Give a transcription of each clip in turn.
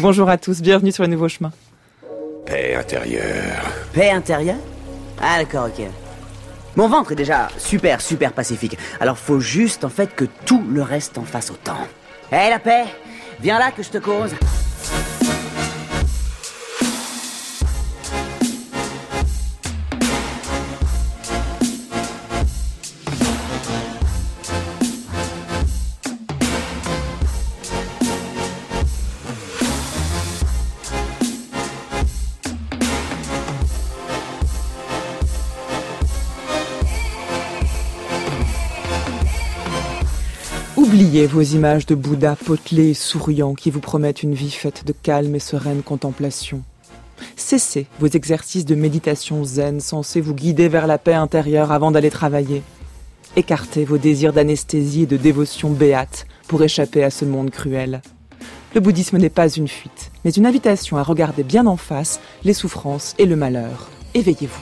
Bonjour à tous, bienvenue sur les nouveaux chemins. Paix intérieure. Paix intérieure? Ah d'accord, ok. Mon ventre est déjà super pacifique. Alors faut juste en fait que tout le reste en fasse autant. Hé la paix, viens là que je te cause. Oubliez vos images de Bouddha potelés et souriants qui vous promettent une vie faite de calme et sereine contemplation. Cessez vos exercices de méditation zen censés vous guider vers la paix intérieure avant d'aller travailler. Écartez vos désirs d'anesthésie et de dévotion béate pour échapper à ce monde cruel. Le bouddhisme n'est pas une fuite, mais une invitation à regarder bien en face les souffrances et le malheur. Éveillez-vous.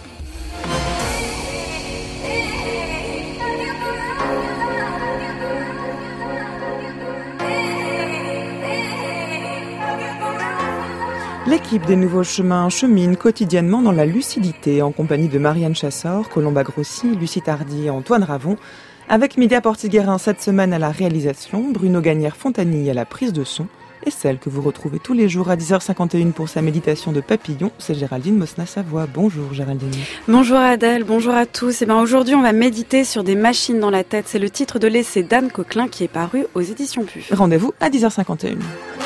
L'équipe des Nouveaux Chemins chemine quotidiennement dans la lucidité en compagnie de Marianne Chassor, Colomba Grossi, Lucie Tardy et Antoine Ravon, avec Média Portiguerin cette semaine à la réalisation, Bruno Gagnère-Fontanille à la prise de son, et celle que vous retrouvez tous les jours à 10h51 pour sa méditation de papillon, c'est Géraldine Mosna-Savoie. Bonjour Géraldine. Bonjour Adèle, bonjour à tous. Aujourd'hui on va méditer sur des machines dans la tête. C'est le titre de l'essai d'Anne Coquelin qui est paru aux éditions PUF. Rendez-vous à 10h51.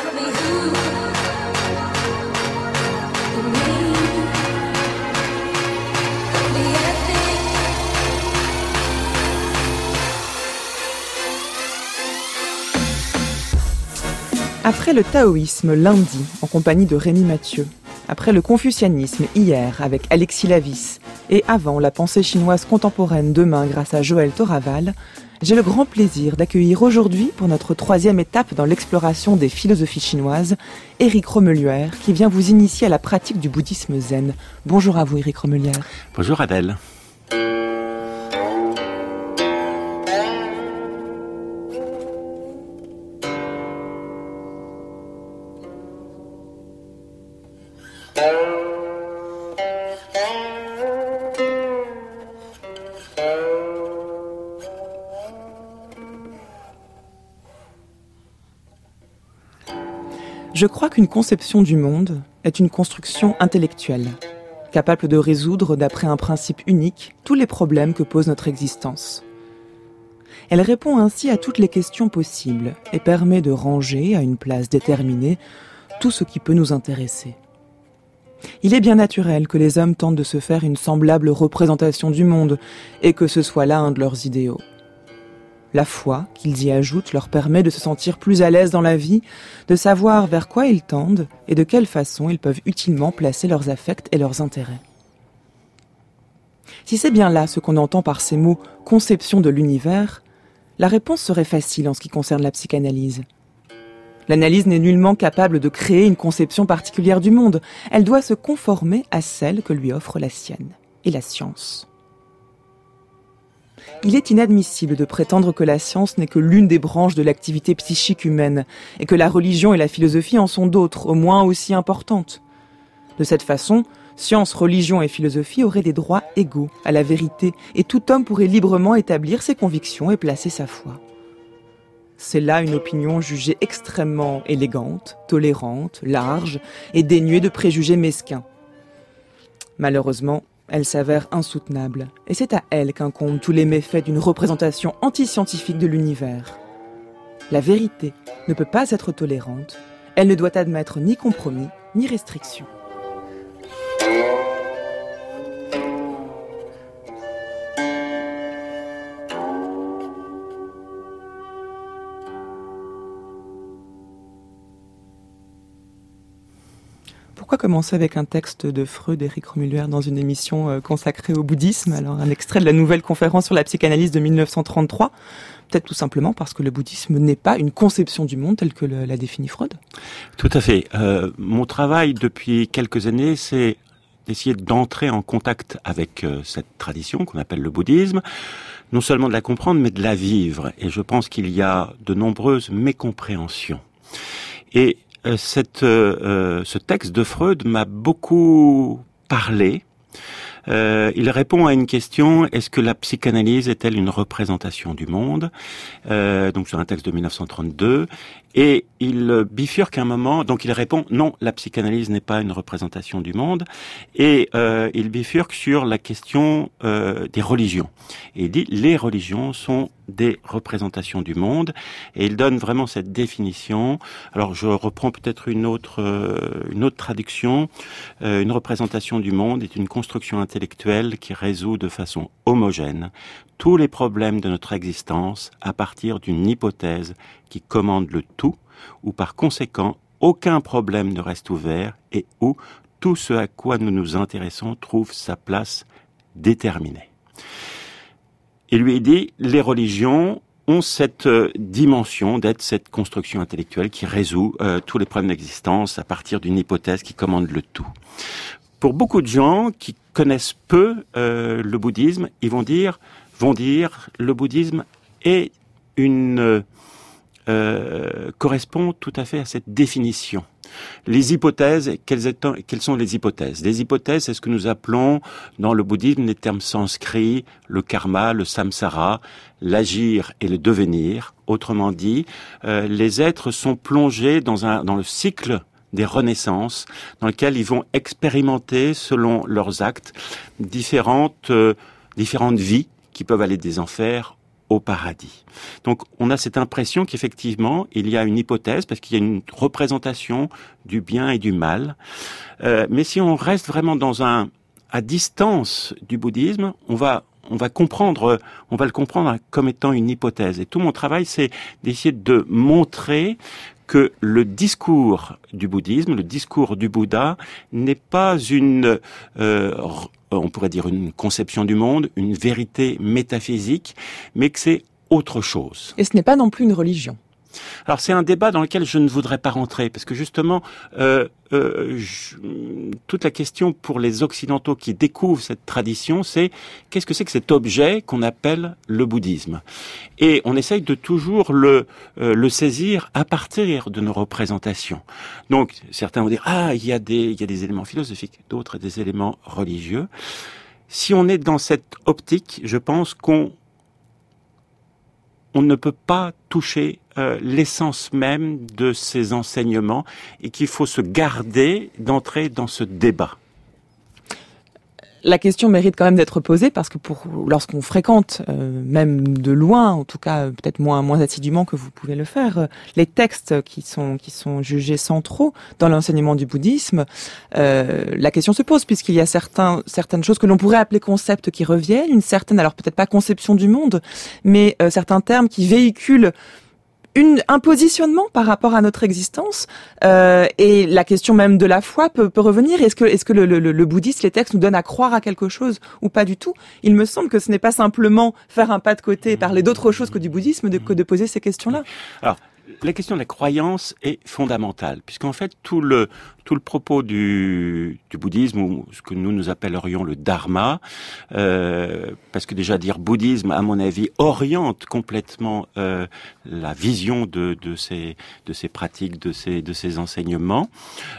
Après le taoïsme lundi, en compagnie de Rémi Mathieu, après le confucianisme hier avec Alexis Lavis, et avant la pensée chinoise contemporaine demain grâce à Joël Toraval, j'ai le grand plaisir d'accueillir aujourd'hui, pour notre 3e étape dans l'exploration des philosophies chinoises, Éric Romeluère, qui vient vous initier à la pratique du bouddhisme zen. Bonjour à vous Éric Romeluère. Bonjour Adèle. Je crois qu'une conception du monde est une construction intellectuelle, capable de résoudre, d'après un principe unique, tous les problèmes que pose notre existence. Elle répond ainsi à toutes les questions possibles et permet de ranger à une place déterminée tout ce qui peut nous intéresser. Il est bien naturel que les hommes tentent de se faire une semblable représentation du monde et que ce soit là un de leurs idéaux. La foi qu'ils y ajoutent leur permet de se sentir plus à l'aise dans la vie, de savoir vers quoi ils tendent et de quelle façon ils peuvent utilement placer leurs affects et leurs intérêts. Si c'est bien là ce qu'on entend par ces mots « conception de l'univers », la réponse serait facile en ce qui concerne la psychanalyse. L'analyse n'est nullement capable de créer une conception particulière du monde, elle doit se conformer à celle que lui offre la sienne, et la science. Il est inadmissible de prétendre que la science n'est que l'une des branches de l'activité psychique humaine et que la religion et la philosophie en sont d'autres, au moins aussi importantes. De cette façon, science, religion et philosophie auraient des droits égaux à la vérité et tout homme pourrait librement établir ses convictions et placer sa foi. C'est là une opinion jugée extrêmement élégante, tolérante, large et dénuée de préjugés mesquins. Malheureusement, elle s'avère insoutenable, et c'est à elle qu'incombent tous les méfaits d'une représentation anti-scientifique de l'univers. La vérité ne peut pas être tolérante, elle ne doit admettre ni compromis, ni restriction. Pourquoi commencer avec un texte de Freud, Éric Romeluère, dans une émission consacrée au bouddhisme? Alors, un extrait de la nouvelle conférence sur la psychanalyse de 1933. Peut-être tout simplement parce que le bouddhisme n'est pas une conception du monde telle que l'a définie Freud. Tout à fait. Mon travail depuis quelques années, c'est d'essayer d'entrer en contact avec cette tradition qu'on appelle le bouddhisme, non seulement de la comprendre, mais de la vivre. Et je pense qu'il y a de nombreuses mécompréhensions. Et ce texte de Freud m'a beaucoup parlé. Il répond à une question: est-ce que la psychanalyse est-elle une représentation du monde? Donc sur un texte de 1932, et il bifurque un moment. Donc il répond: non, la psychanalyse n'est pas une représentation du monde, et il bifurque sur la question des religions. Et il dit: les religions sont des représentations du monde, et il donne vraiment cette définition. Alors je reprends peut-être une autre traduction. Une représentation du monde est une construction intellectuelle qui résout de façon homogène tous les problèmes de notre existence à partir d'une hypothèse qui commande le tout, où par conséquent aucun problème ne reste ouvert et où tout ce à quoi nous nous intéressons trouve sa place déterminée. Et lui dit: les religions ont cette dimension d'être cette construction intellectuelle qui résout tous les problèmes d'existence à partir d'une hypothèse qui commande le tout. Pour beaucoup de gens qui connaissent peu le bouddhisme, ils vont dire le bouddhisme est correspond tout à fait à cette définition. Les hypothèses, quelles sont les hypothèses? Les hypothèses, c'est ce que nous appelons dans le bouddhisme les termes sanscrits, le karma, le samsara, l'agir et le devenir. Autrement dit, les êtres sont plongés dans le cycle des renaissances, dans lequel ils vont expérimenter, selon leurs actes, différentes vies qui peuvent aller des enfers au paradis. Donc on a cette impression qu'effectivement il y a une hypothèse, parce qu'il y a une représentation du bien et du mal. Mais si on reste vraiment à distance du bouddhisme, on va le comprendre comme étant une hypothèse. Et tout mon travail, c'est d'essayer de montrer que le discours du bouddhisme, le discours du Bouddha, n'est pas on pourrait dire une conception du monde, une vérité métaphysique, mais que c'est autre chose. Et ce n'est pas non plus une religion. Alors c'est un débat dans lequel je ne voudrais pas rentrer, parce que justement, toute la question pour les Occidentaux qui découvrent cette tradition, c'est qu'est-ce que c'est que cet objet qu'on appelle le bouddhisme? Et on essaye de toujours le saisir à partir de nos représentations. Donc certains vont dire: ah, il y a des éléments philosophiques, d'autres des éléments religieux. Si on est dans cette optique, je pense qu'on ne peut pas toucher l'essence même de ces enseignements, et qu'il faut se garder d'entrer dans ce débat. La question mérite quand même d'être posée, parce que lorsqu'on fréquente, même de loin, en tout cas peut-être moins assidûment que vous pouvez le faire, les textes qui sont jugés centraux dans l'enseignement du bouddhisme, la question se pose, puisqu'il y a certaines choses que l'on pourrait appeler concepts qui reviennent, une certaine, alors peut-être pas conception du monde, mais certains termes qui véhiculent un positionnement par rapport à notre existence, et la question même de la foi peut revenir. Est-ce que le bouddhisme, les textes nous donnent à croire à quelque chose ou pas du tout? Il me semble que ce n'est pas simplement faire un pas de côté et parler d'autre chose que du bouddhisme que de poser ces questions-là. Alors, la question de la croyance est fondamentale, puisqu'en fait tout le propos du bouddhisme, ou ce que nous appellerions le dharma, parce que déjà dire bouddhisme, à mon avis, oriente complètement la vision de ces pratiques, de ces enseignements.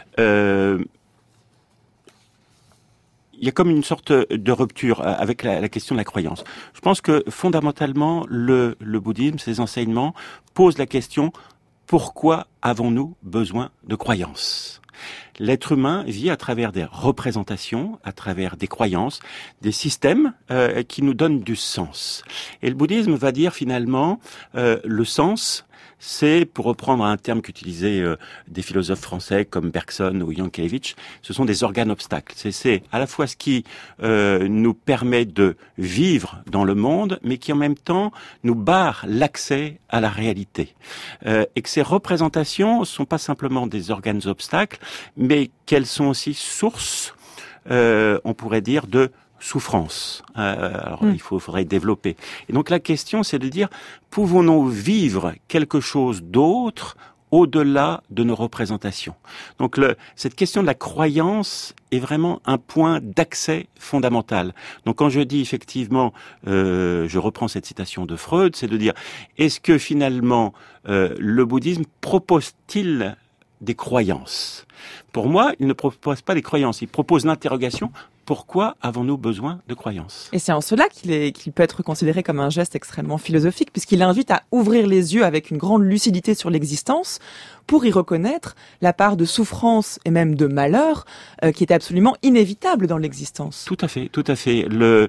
Il y a comme une sorte de rupture avec la question de la croyance. Je pense que fondamentalement, le bouddhisme, ses enseignements, posent la question: pourquoi avons-nous besoin de croyances? L'être humain vit à travers des représentations, à travers des croyances, des systèmes qui nous donnent du sens. Et le bouddhisme va dire finalement, le sens, c'est, pour reprendre un terme qu'utilisaient des philosophes français comme Bergson ou Jankélévitch, ce sont des organes obstacles. C'est à la fois ce qui nous permet de vivre dans le monde, mais qui en même temps nous barre l'accès à la réalité. Et que ces représentations ne sont pas simplement des organes obstacles, mais qu'elles sont aussi source, on pourrait dire, de souffrance. Alors il faudrait développer. Et donc la question, c'est de dire: pouvons-nous vivre quelque chose d'autre au-delà de nos représentations? Donc cette question de la croyance est vraiment un point d'accès fondamental. Donc quand je dis effectivement, je reprends cette citation de Freud, c'est de dire: est-ce que finalement le bouddhisme propose-t-il des croyances. Pour moi, il ne propose pas des croyances, il propose l'interrogation. Pourquoi avons-nous besoin de croyances ? Et c'est en cela qu'il peut être considéré comme un geste extrêmement philosophique, puisqu'il invite à ouvrir les yeux avec une grande lucidité sur l'existence pour y reconnaître la part de souffrance et même de malheur qui est absolument inévitable dans l'existence. Tout à fait, tout à fait.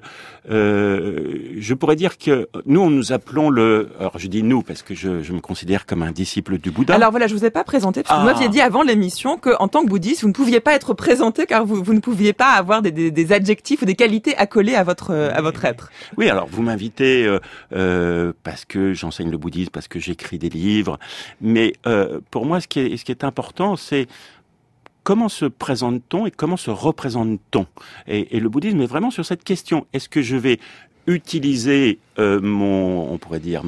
Je pourrais dire que nous appelons alors je dis nous parce que je me considère comme un disciple du Bouddha. Alors voilà, je vous ai pas présenté, parce que vous m'aviez dit avant l'émission qu'en tant que bouddhiste, vous ne pouviez pas être présenté car vous ne pouviez pas avoir des adjectifs ou des qualités accolées à votre être. Oui, alors vous m'invitez parce que j'enseigne le bouddhisme, parce que j'écris des livres, mais pour moi, ce qui est important, c'est comment se présente-t-on et comment se représente-t-on ? Et le bouddhisme est vraiment sur cette question. Est-ce que je vais utiliser on pourrait dire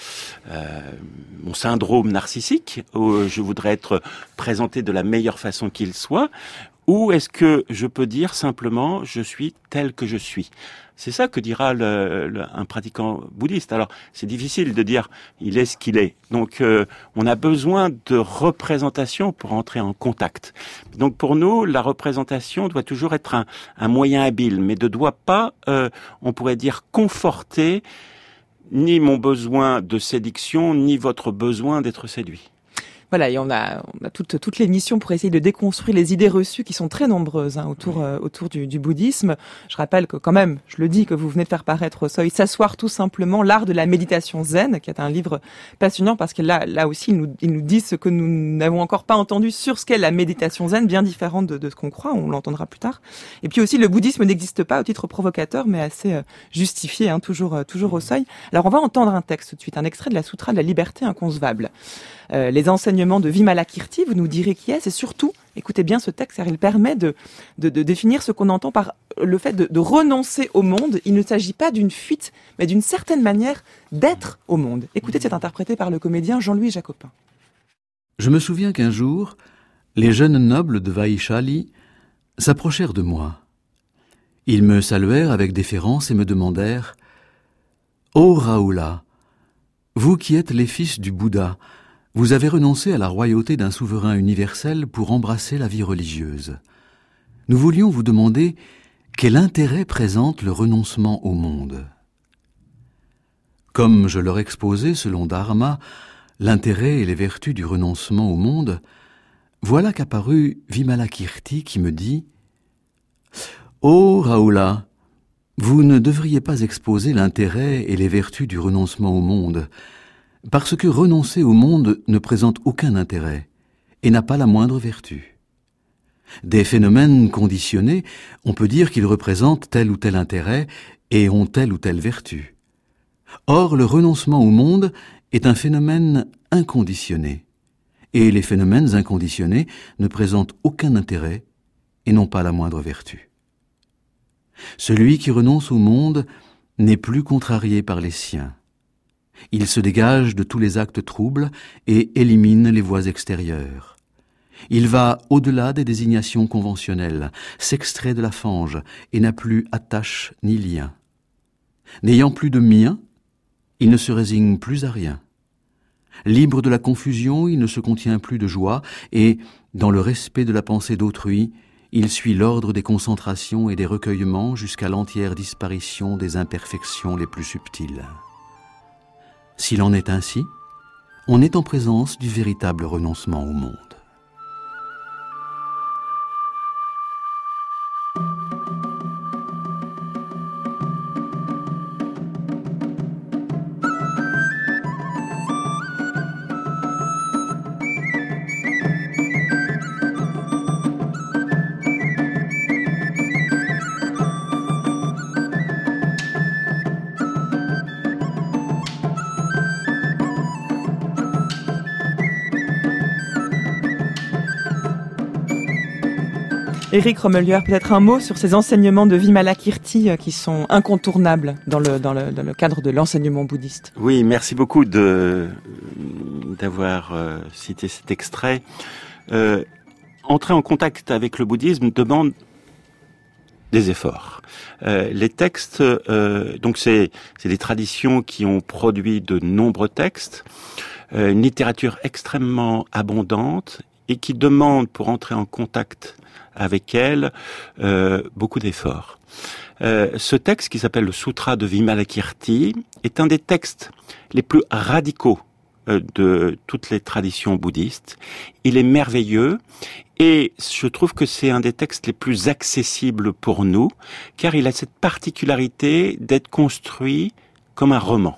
mon syndrome narcissique, où je voudrais être présenté de la meilleure façon qu'il soit, ou est-ce que je peux dire simplement je suis tel que je suis ? C'est ça que dira un pratiquant bouddhiste. Alors, c'est difficile de dire il est ce qu'il est. Donc, on a besoin de représentation pour entrer en contact. Donc, pour nous, la représentation doit toujours être un moyen habile, mais ne doit pas, on pourrait dire, conforter ni mon besoin de séduction, ni votre besoin d'être séduit. Voilà, et on a toute l'émission pour essayer de déconstruire les idées reçues qui sont très nombreuses autour du bouddhisme. Je rappelle que quand même, je le dis, que vous venez de faire paraître au Seuil S'asseoir tout simplement, l'art de la méditation zen, qui est un livre passionnant parce que là aussi, il nous dit ce que nous n'avons encore pas entendu sur ce qu'est la méditation zen, bien différente de ce qu'on croit, on l'entendra plus tard. Et puis aussi, le bouddhisme n'existe pas au titre provocateur, mais assez justifié, toujours au Seuil. Alors on va entendre un texte tout de suite, un extrait de la Sutra de la liberté inconcevable. Les enseignements de Vimalakirti, vous nous direz qui est, c'est surtout, écoutez bien ce texte, car il permet de définir ce qu'on entend par le fait de renoncer au monde. Il ne s'agit pas d'une fuite, mais d'une certaine manière d'être au monde. Écoutez, c'est interprété par le comédien Jean-Louis Jacopin. Je me souviens qu'un jour, les jeunes nobles de Vaishali s'approchèrent de moi. Ils me saluèrent avec déférence et me demandèrent « Ô Rahula, vous qui êtes les fils du Bouddha, vous avez renoncé à la royauté d'un souverain universel pour embrasser la vie religieuse. Nous voulions vous demander quel intérêt présente le renoncement au monde. » Comme je leur exposais, selon Dharma, l'intérêt et les vertus du renoncement au monde, voilà qu'apparut Vimalakirti qui me dit « Ô Rahula, vous ne devriez pas exposer l'intérêt et les vertus du renoncement au monde, parce que renoncer au monde ne présente aucun intérêt et n'a pas la moindre vertu. Des phénomènes conditionnés, on peut dire qu'ils représentent tel ou tel intérêt et ont telle ou telle vertu. Or, le renoncement au monde est un phénomène inconditionné, et les phénomènes inconditionnés ne présentent aucun intérêt et n'ont pas la moindre vertu. Celui qui renonce au monde n'est plus contrarié par les siens. Il se dégage de tous les actes troubles et élimine les voies extérieures. Il va au-delà des désignations conventionnelles, s'extrait de la fange et n'a plus attache ni lien. N'ayant plus de mien, il ne se résigne plus à rien. Libre de la confusion, il ne se contient plus de joie et, dans le respect de la pensée d'autrui, il suit l'ordre des concentrations et des recueillements jusqu'à l'entière disparition des imperfections les plus subtiles. S'il en est ainsi, on est en présence du véritable renoncement au monde. Éric Romeluer, peut-être un mot sur ces enseignements de Vimalakirti qui sont incontournables dans le cadre de l'enseignement bouddhiste. Oui, merci beaucoup d'avoir cité cet extrait. Entrer en contact avec le bouddhisme demande des efforts. Les textes, donc c'est des traditions qui ont produit de nombreux textes, une littérature extrêmement abondante. et qui demande, pour entrer en contact avec elle, beaucoup d'efforts. Ce texte, qui s'appelle le Sutra de Vimalakirti, est un des textes les plus radicaux de toutes les traditions bouddhistes. Il est merveilleux et je trouve que c'est un des textes les plus accessibles pour nous, car il a cette particularité d'être construit comme un roman,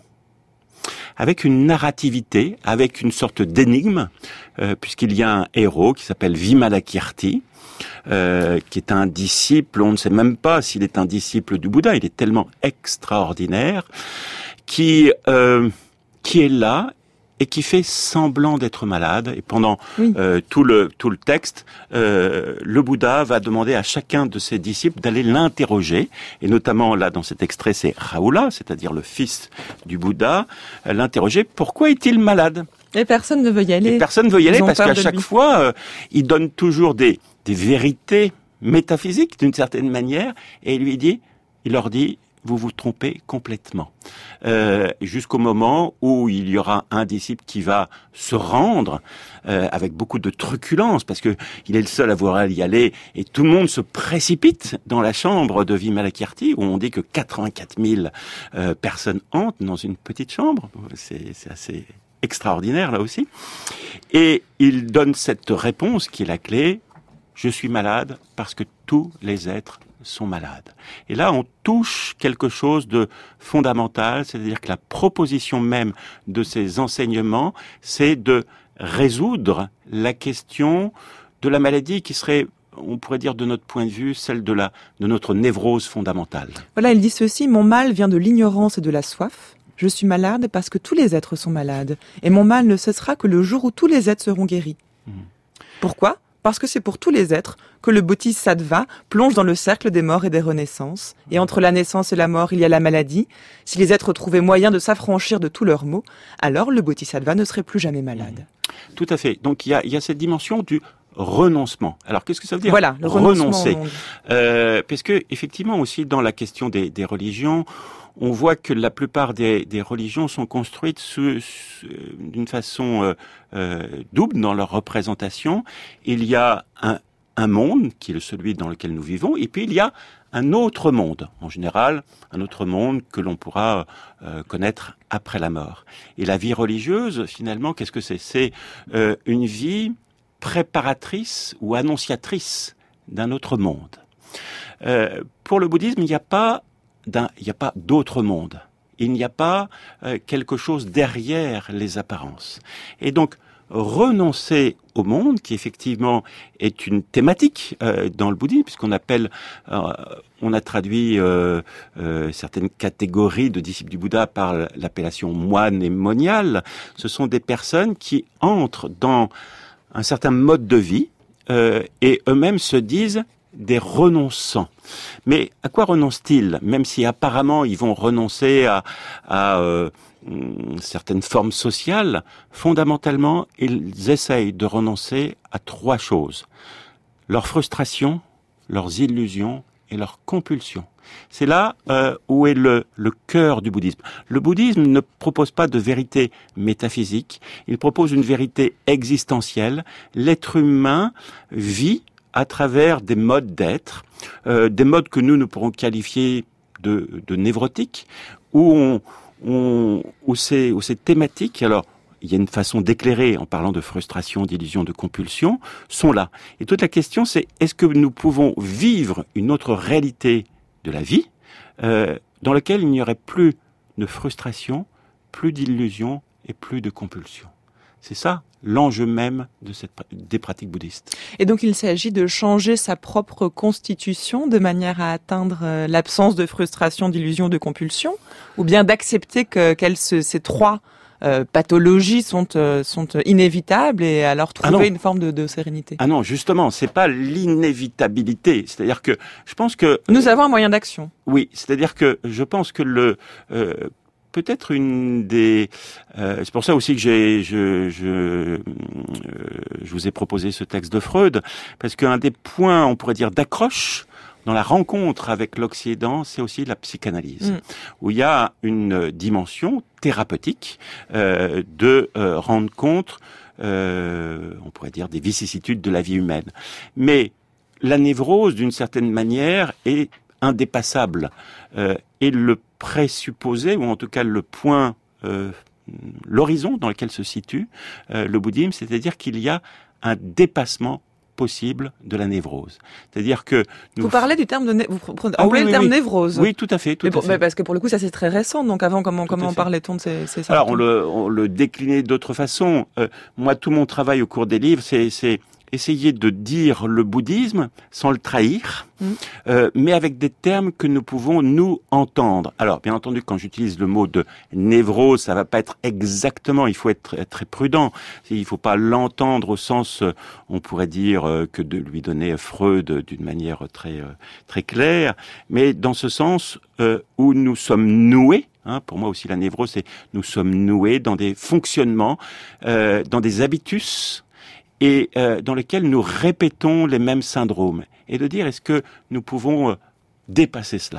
avec une narrativité, avec une sorte d'énigme, puisqu'il y a un héros qui s'appelle Vimalakirti, qui est un disciple, on ne sait même pas s'il est un disciple du Bouddha, il est tellement extraordinaire, qui est là et qui fait semblant d'être malade. Et pendant tout le texte, le Bouddha va demander à chacun de ses disciples d'aller l'interroger. Et notamment, là, dans cet extrait, c'est Rahula, c'est-à-dire le fils du Bouddha, l'interroger. Pourquoi est-il malade ? Et personne ne veut y aller. Et personne ne veut y aller parce qu'à chaque lui. fois, il donne toujours des vérités métaphysiques, d'une certaine manière, et il leur dit, vous vous trompez complètement. Jusqu'au moment où il y aura un disciple qui va se rendre avec beaucoup de truculence, parce que il est le seul à vouloir y aller, et tout le monde se précipite dans la chambre de Vimalakirti, où on dit que 84 000 personnes entrent dans une petite chambre. C'est assez extraordinaire, là aussi. Et il donne cette réponse qui est la clé, je suis malade parce que tous les êtres sont malades. Et là, on touche quelque chose de fondamental, c'est-à-dire que la proposition même de ces enseignements, c'est de résoudre la question de la maladie qui serait, on pourrait dire de notre point de vue, celle de notre névrose fondamentale. Voilà, il dit ceci, mon mal vient de l'ignorance et de la soif. Je suis malade parce que tous les êtres sont malades. Et mon mal ne cessera que le jour où tous les êtres seront guéris. Pourquoi ? Parce que c'est pour tous les êtres que le bodhisattva plonge dans le cercle des morts et des renaissances. Et entre la naissance et la mort, il y a la maladie. Si les êtres trouvaient moyen de s'affranchir de tous leurs maux, alors le bodhisattva ne serait plus jamais malade. Tout à fait. Donc il y a cette dimension du renoncement. Alors qu'est-ce que ça veut dire ? Voilà, le renoncer. Parce que effectivement aussi dans la question des religions, on voit que la plupart des religions sont construites d'une façon double dans leur représentation. Il y a un monde qui est celui dans lequel nous vivons, et puis il y a un autre monde, en général, un autre monde que l'on pourra connaître après la mort. Et la vie religieuse, finalement, qu'est-ce que c'est ? C'est une vie préparatrice ou annonciatrice d'un autre monde. Pour le bouddhisme, il n'y a pas d'autre monde. Il n'y a pas quelque chose derrière les apparences. Et donc, renoncer au monde, qui effectivement est une thématique dans le bouddhisme, puisqu'on appelle, on a traduit certaines catégories de disciples du Bouddha par l'appellation moine et monial. Ce sont des personnes qui entrent dans un certain mode de vie et eux-mêmes se disent des renonçants. Mais à quoi renoncent-ils ? Même si apparemment ils vont renoncer à certaines formes sociales, fondamentalement, ils essayent de renoncer à 3 choses. Leur frustration, leurs illusions et leurs compulsions. C'est là où est le cœur du bouddhisme. Le bouddhisme ne propose pas de vérité métaphysique, il propose une vérité existentielle. L'être humain vit à travers des modes d'être, des modes que nous pourrons qualifier de névrotiques, où ces thématiques, alors il y a une façon d'éclairer en parlant de frustration, d'illusion, de compulsion, sont là. Et toute la question c'est, est-ce que nous pouvons vivre une autre réalité de la vie, dans laquelle il n'y aurait plus de frustration, plus d'illusion et plus de compulsion. C'est ça l'enjeu même des pratiques bouddhistes. Et donc il s'agit de changer sa propre constitution de manière à atteindre l'absence de frustration, d'illusion, de compulsion, ou bien d'accepter que ces 3 pathologies sont inévitables et alors trouver une forme de sérénité. Ah non, justement, c'est pas l'inévitabilité. C'est-à-dire que je pense que nous avons un moyen d'action. Oui, c'est-à-dire que je pense que peut-être une des... c'est pour ça aussi que je vous ai proposé ce texte de Freud, parce qu'un des points, on pourrait dire, d'accroche dans la rencontre avec l'Occident, c'est aussi la psychanalyse, où il y a une dimension thérapeutique de rendre compte on pourrait dire, des vicissitudes de la vie humaine. Mais la névrose, d'une certaine manière, est indépassable. Et le présupposé, ou en tout cas le point, l'horizon dans lequel se situe le bouddhisme, c'est-à-dire qu'il y a un dépassement possible de la névrose. C'est-à-dire que vous parlez du terme de vous employez le terme névrose. Oui, tout à fait. Mais parce que pour le coup, ça c'est très récent. Donc avant, comment parlait-on de ces symptômes ? Alors on le déclinait d'autre façon. Moi, tout mon travail au cours des livres, c'est essayer de dire le bouddhisme sans le trahir, mais avec des termes que nous pouvons nous entendre. Alors, bien entendu, quand j'utilise le mot de névrose, ça va pas être exactement, il faut être très prudent. Il faut pas l'entendre au sens, on pourrait dire, que de lui donner Freud d'une manière très claire, mais dans ce sens où nous sommes noués. Pour moi aussi, la névrose, c'est nous sommes noués dans des fonctionnements, dans des habitus, et dans lesquels nous répétons les mêmes syndromes. Et de dire, est-ce que nous pouvons dépasser cela ?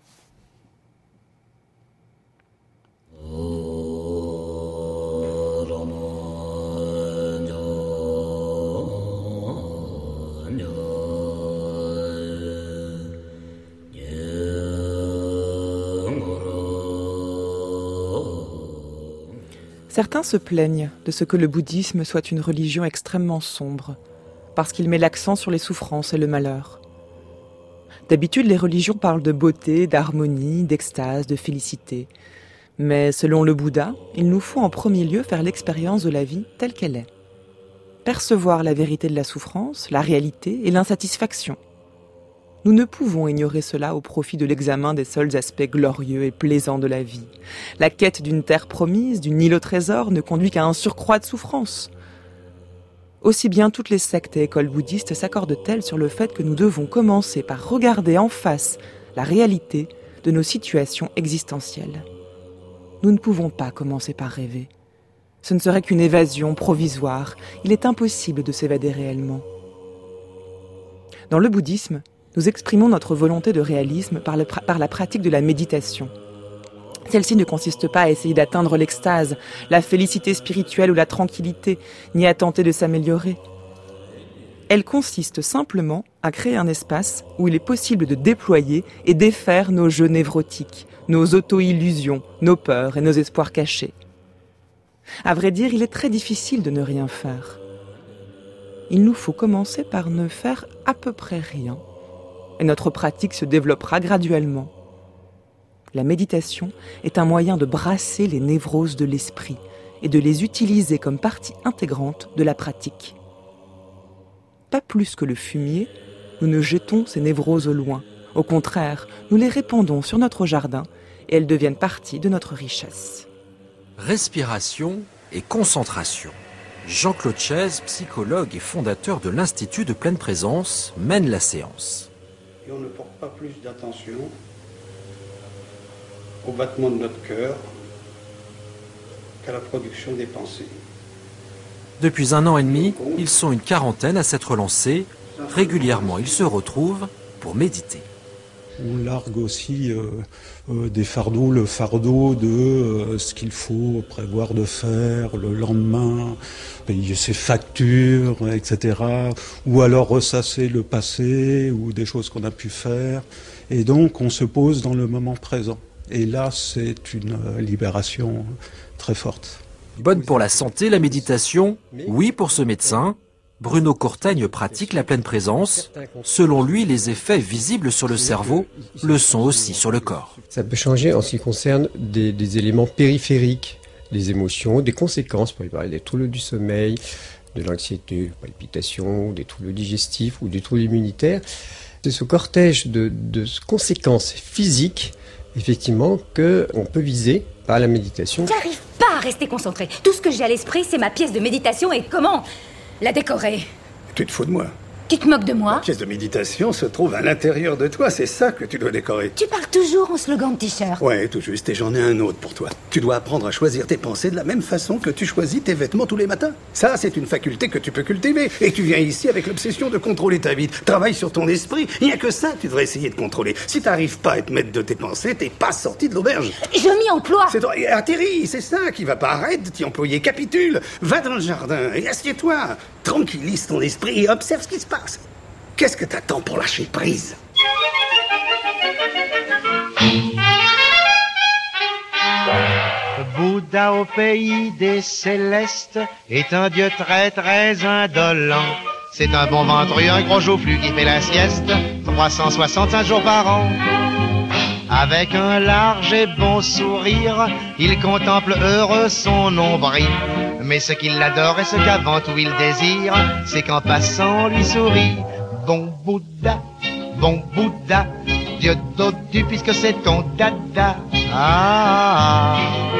Certains se plaignent de ce que le bouddhisme soit une religion extrêmement sombre, parce qu'il met l'accent sur les souffrances et le malheur. D'habitude, les religions parlent de beauté, d'harmonie, d'extase, de félicité. Mais selon le Bouddha, il nous faut en premier lieu faire l'expérience de la vie telle qu'elle est. Percevoir la vérité de la souffrance, la réalité et l'insatisfaction. Nous ne pouvons ignorer cela au profit de l'examen des seuls aspects glorieux et plaisants de la vie. La quête d'une terre promise, d'une île au trésor, ne conduit qu'à un surcroît de souffrance. Aussi bien toutes les sectes et écoles bouddhistes s'accordent-elles sur le fait que nous devons commencer par regarder en face la réalité de nos situations existentielles. Nous ne pouvons pas commencer par rêver. Ce ne serait qu'une évasion provisoire. Il est impossible de s'évader réellement. Dans le bouddhisme, nous exprimons notre volonté de réalisme par la pratique de la méditation. Celle-ci ne consiste pas à essayer d'atteindre l'extase, la félicité spirituelle ou la tranquillité, ni à tenter de s'améliorer. Elle consiste simplement à créer un espace où il est possible de déployer et défaire nos jeux névrotiques, nos auto-illusions, nos peurs et nos espoirs cachés. À vrai dire, il est très difficile de ne rien faire. Il nous faut commencer par ne faire à peu près rien. Et notre pratique se développera graduellement. La méditation est un moyen de brasser les névroses de l'esprit et de les utiliser comme partie intégrante de la pratique. Pas plus que le fumier, nous ne jetons ces névroses au loin. Au contraire, nous les répandons sur notre jardin et elles deviennent partie de notre richesse. Respiration et concentration. Jean-Claude Chaise, psychologue et fondateur de l'Institut de pleine présence, mène la séance. Et on ne porte pas plus d'attention au battement de notre cœur qu'à la production des pensées. Depuis 1 an et demi, ils sont une quarantaine à s'être lancés. Régulièrement, ils se retrouvent pour méditer. On largue aussi des fardeaux, le fardeau de ce qu'il faut prévoir de faire le lendemain, payer ses factures, etc. Ou alors ressasser le passé ou des choses qu'on a pu faire. Et donc on se pose dans le moment présent. Et là, c'est une libération très forte. Bonne pour la santé, la méditation, oui pour ce médecin. Bruno Courtaigne pratique la pleine présence. Selon lui, les effets visibles sur le cerveau le sont aussi sur le corps. Ça peut changer en ce qui concerne des éléments périphériques, des émotions, des conséquences, pour parler des troubles du sommeil, de l'anxiété, palpitations, des troubles digestifs ou des troubles immunitaires. C'est ce cortège de conséquences physiques, effectivement, qu'on peut viser par la méditation. J'arrive pas à rester concentré. Tout ce que j'ai à l'esprit, c'est ma pièce de méditation et comment la décorer. Tu te fous de moi. Tu te moques de moi? La pièce de méditation se trouve à l'intérieur de toi, c'est ça que tu dois décorer. Tu parles toujours en slogan de t-shirt. Ouais, tout juste, et j'en ai un autre pour toi. Tu dois apprendre à choisir tes pensées de la même façon que tu choisis tes vêtements tous les matins. Ça, c'est une faculté que tu peux cultiver. Et tu viens ici avec l'obsession de contrôler ta vie. Travaille sur ton esprit. Il n'y a que ça que tu devrais essayer de contrôler. Si t'arrives pas à être maître de tes pensées, t'es pas sorti de l'auberge. Je m'y emploie. C'est toi, atterris, c'est ça qui va pas. Arrête de t'y employer, capitule. Va dans le jardin et assieds-toi. Tranquillise ton esprit et observe ce qui se passe. Qu'est-ce que t'attends pour lâcher prise? Bouddha au pays des célestes est un dieu très très indolent. C'est un bon ventru, un gros joufflu qui fait la sieste 365 jours par an. Avec un large et bon sourire, il contemple heureux son nombril. Mais ce qui l'adore et ce qu'avant tout il désire, c'est qu'en passant lui sourit. Bon Bouddha, Dieu dodu puisque c'est ton dada. Ah,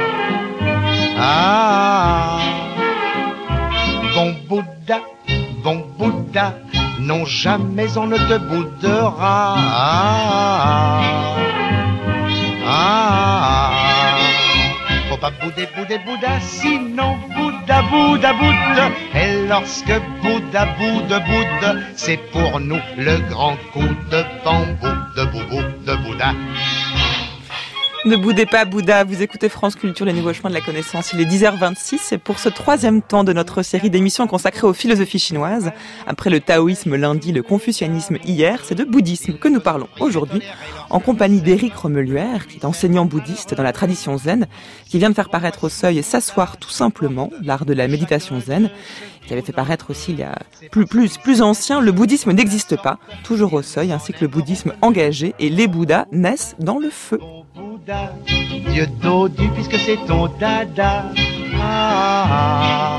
ah, ah. Bon Bouddha, non jamais on ne te boudera. Ah, ah, ah. Faut pas bouder Bouddha, sinon Bouddha. Et lorsque Bouddha boude, c'est pour nous le grand coup de bambou, de boubou, de Bouddha. Ne boudez pas Bouddha, vous écoutez France Culture, les nouveaux chemins de la connaissance. Il est 10h26 et pour ce troisième temps de notre série d'émissions consacrée aux philosophies chinoises, après le taoïsme lundi, le confucianisme hier, c'est de bouddhisme que nous parlons aujourd'hui, en compagnie d'Éric Remeluère, qui est enseignant bouddhiste dans la tradition zen, qui vient de faire paraître au Seuil S'asseoir tout simplement, l'art de la méditation zen, qui avait fait paraître aussi il y a plus ancien, le bouddhisme n'existe pas, toujours au Seuil, ainsi que le bouddhisme engagé, et les Bouddhas naissent dans le feu. Dieu dodu puisque c'est ton dada. Ah,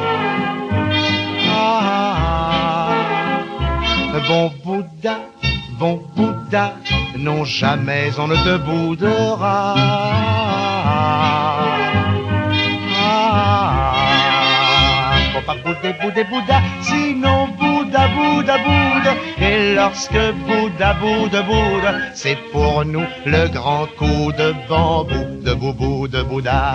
ah, ah. Bon Bouddha, non jamais on ne te boudera. Ah, faut pas bouder Bouddha, sinon Bouddha. Et lorsque Bouddha boude, c'est pour nous le grand coup de bambou, de boubou, de Bouddha.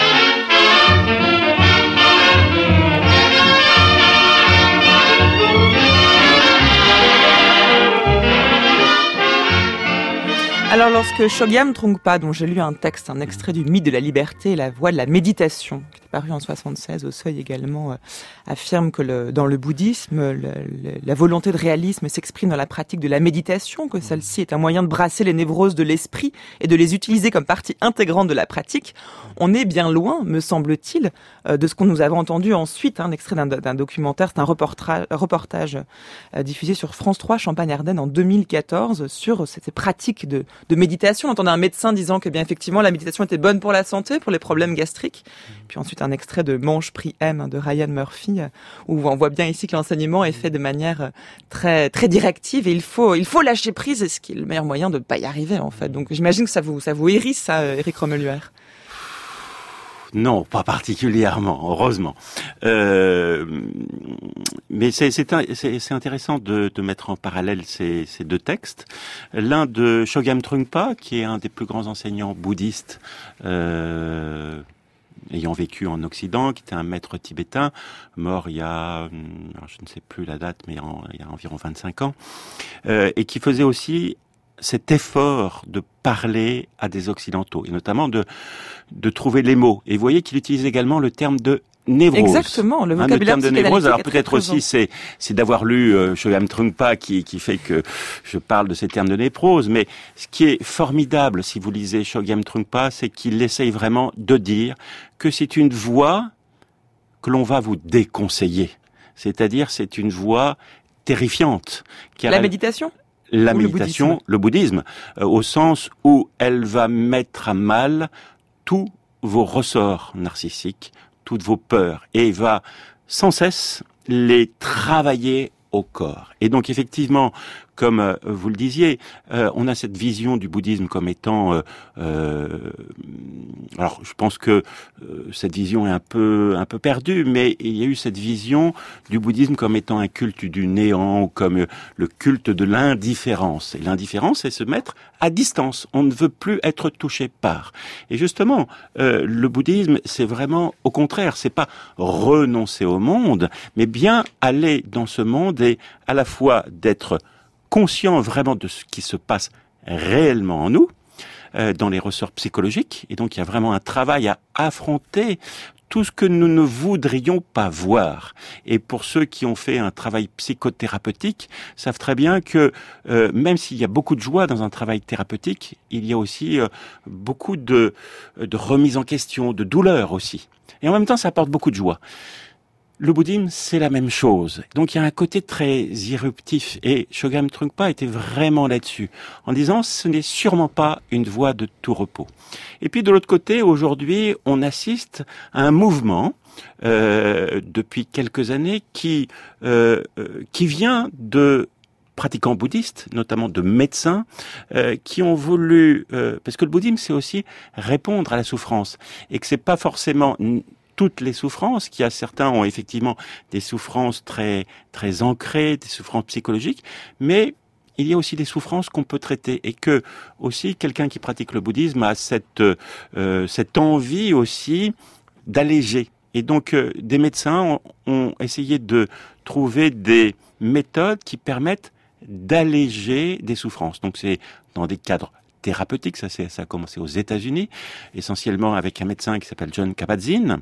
Alors lorsque Chogyam Trungpa, dont j'ai lu un texte, un extrait du mythe de la liberté et la voie de la méditation, qui est paru en 76 au Seuil également, affirme que dans le bouddhisme, la volonté de réalisme s'exprime dans la pratique de la méditation, que celle-ci est un moyen de brasser les névroses de l'esprit et de les utiliser comme partie intégrante de la pratique, on est bien loin, me semble-t-il, de ce qu'on nous avait entendu ensuite, un extrait d'un documentaire, c'est un reportage diffusé sur France 3 Champagne-Ardenne en 2014 sur ces pratiques de méditation. On entendait un médecin disant que bien effectivement la méditation était bonne pour la santé, pour les problèmes gastriques. Puis ensuite un extrait de Mange, Prie, Aime de Ryan Murphy, où on voit bien ici que l'enseignement est fait de manière très très directive et il faut lâcher prise, et ce qui est le meilleur moyen de ne pas y arriver en fait. Donc j'imagine que ça vous hérisse ça, Éric Remeluère. Non, pas particulièrement, heureusement. Mais c'est intéressant de mettre en parallèle ces deux textes. L'un de Chogyam Trungpa, qui est un des plus grands enseignants bouddhistes ayant vécu en Occident, qui était un maître tibétain, mort il y a, je ne sais plus la date, mais il y a environ 25 ans, et qui faisait aussi cet effort de parler à des occidentaux, et notamment de trouver les mots. Et vous voyez qu'il utilise également le terme de névrose. Exactement, le vocabulaire le terme de névrose. Alors peut-être aussi c'est d'avoir lu Chogyam Trungpa qui fait que je parle de ces termes de névrose. Mais ce qui est formidable, si vous lisez Chogyam Trungpa, c'est qu'il essaye vraiment de dire que c'est une voie que l'on va vous déconseiller. C'est-à-dire c'est une voie terrifiante. La méditation ? La méditation, le bouddhisme, au sens où elle va mettre à mal tous vos ressorts narcissiques, toutes vos peurs, et va sans cesse les travailler au corps. Et donc effectivement, comme vous le disiez, on a cette vision du bouddhisme comme étant... alors, je pense que cette vision est un peu perdue, mais il y a eu cette vision du bouddhisme comme étant un culte du néant, ou comme le culte de l'indifférence. Et l'indifférence, c'est se mettre à distance. On ne veut plus être touché par. Et justement, le bouddhisme, c'est vraiment au contraire, c'est pas renoncer au monde, mais bien aller dans ce monde et à la fois d'être conscient vraiment de ce qui se passe réellement en nous, dans les ressorts psychologiques. Et donc, il y a vraiment un travail à affronter tout ce que nous ne voudrions pas voir. Et pour ceux qui ont fait un travail psychothérapeutique, savent très bien que même s'il y a beaucoup de joie dans un travail thérapeutique, il y a aussi beaucoup de remise en question, de douleur aussi. Et en même temps, ça apporte beaucoup de joie. Le bouddhisme, c'est la même chose. Donc il y a un côté très irruptif. Et Chogyam Trungpa était vraiment là-dessus, en disant ce n'est sûrement pas une voie de tout repos. Et puis de l'autre côté, aujourd'hui, on assiste à un mouvement depuis quelques années qui vient de pratiquants bouddhistes, notamment de médecins, qui ont voulu... parce que le bouddhisme, c'est aussi répondre à la souffrance. Et que c'est pas forcément... toutes les souffrances, qu'il y a certains ont effectivement des souffrances très très ancrées, des souffrances psychologiques, mais il y a aussi des souffrances qu'on peut traiter et que aussi quelqu'un qui pratique le bouddhisme a cette envie aussi d'alléger. Et donc des médecins ont essayé de trouver des méthodes qui permettent d'alléger des souffrances. Donc c'est dans des cadres thérapeutiques, ça a commencé aux États-Unis, essentiellement avec un médecin qui s'appelle Jon Kabat-Zinn,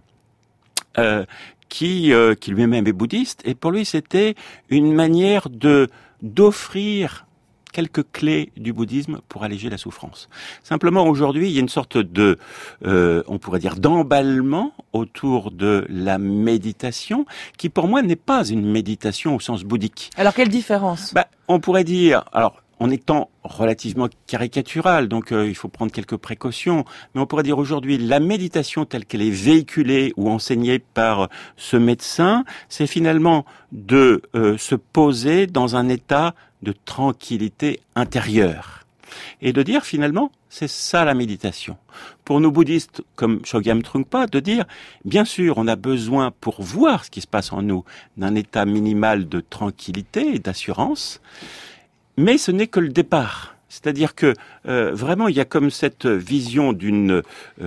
qui lui-même est bouddhiste, et pour lui c'était une manière d'offrir quelques clés du bouddhisme pour alléger la souffrance. Simplement aujourd'hui, il y a une sorte de, on pourrait dire, d'emballement autour de la méditation, qui pour moi n'est pas une méditation au sens bouddhique. Alors quelle différence ? On pourrait dire, alors en étant relativement caricatural, donc il faut prendre quelques précautions, mais on pourrait dire aujourd'hui la méditation telle qu'elle est véhiculée ou enseignée par ce médecin, c'est finalement de se poser dans un état de tranquillité intérieure et de dire finalement c'est ça la méditation. Pour nous bouddhistes comme Chogyam Trungpa, de dire bien sûr on a besoin pour voir ce qui se passe en nous d'un état minimal de tranquillité et d'assurance, mais ce n'est que le départ. C'est-à-dire que vraiment, il y a comme cette vision d'une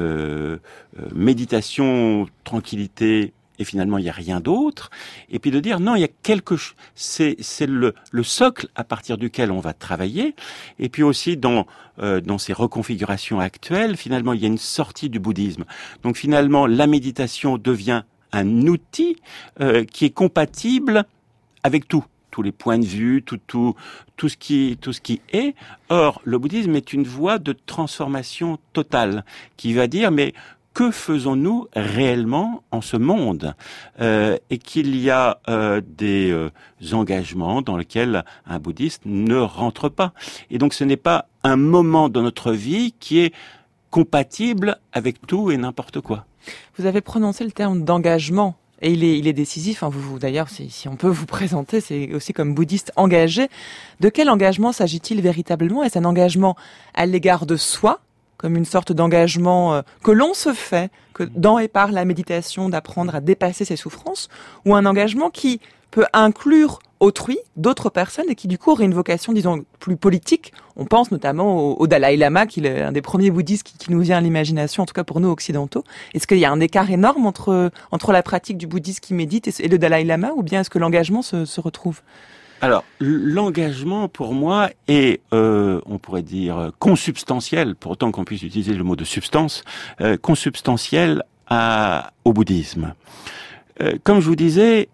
méditation, tranquillité, et finalement, il n'y a rien d'autre. Et puis de dire, non, il y a quelque chose, c'est le socle à partir duquel on va travailler. Et puis aussi, dans ces reconfigurations actuelles, finalement, il y a une sortie du bouddhisme. Donc finalement, la méditation devient un outil qui est compatible avec tout. Tous les points de vue, tout ce qui est. Or, le bouddhisme est une voie de transformation totale qui va dire, mais que faisons-nous réellement en ce monde et qu'il y a des engagements dans lesquels un bouddhiste ne rentre pas. Et donc, ce n'est pas un moment dans notre vie qui est compatible avec tout et n'importe quoi. Vous avez prononcé le terme d'engagement. Et il est décisif. Hein, vous d'ailleurs, si on peut vous présenter, c'est aussi comme bouddhiste engagé. De quel engagement s'agit-il véritablement ? Est-ce un engagement à l'égard de soi, comme une sorte d'engagement que l'on se fait, que dans et par la méditation, d'apprendre à dépasser ses souffrances, ou un engagement qui peut inclure autrui, d'autres personnes, et qui du coup aurait une vocation, disons, plus politique. On pense notamment au Dalai Lama, qui est un des premiers bouddhistes qui nous vient à l'imagination, en tout cas pour nous occidentaux. Est-ce qu'il y a un écart énorme entre la pratique du bouddhisme qui médite et le Dalai Lama, ou bien est-ce que l'engagement se retrouve ? Alors, l'engagement, pour moi, est, on pourrait dire, consubstantiel, pour autant qu'on puisse utiliser le mot de substance, consubstantiel au bouddhisme. Comme je vous disais,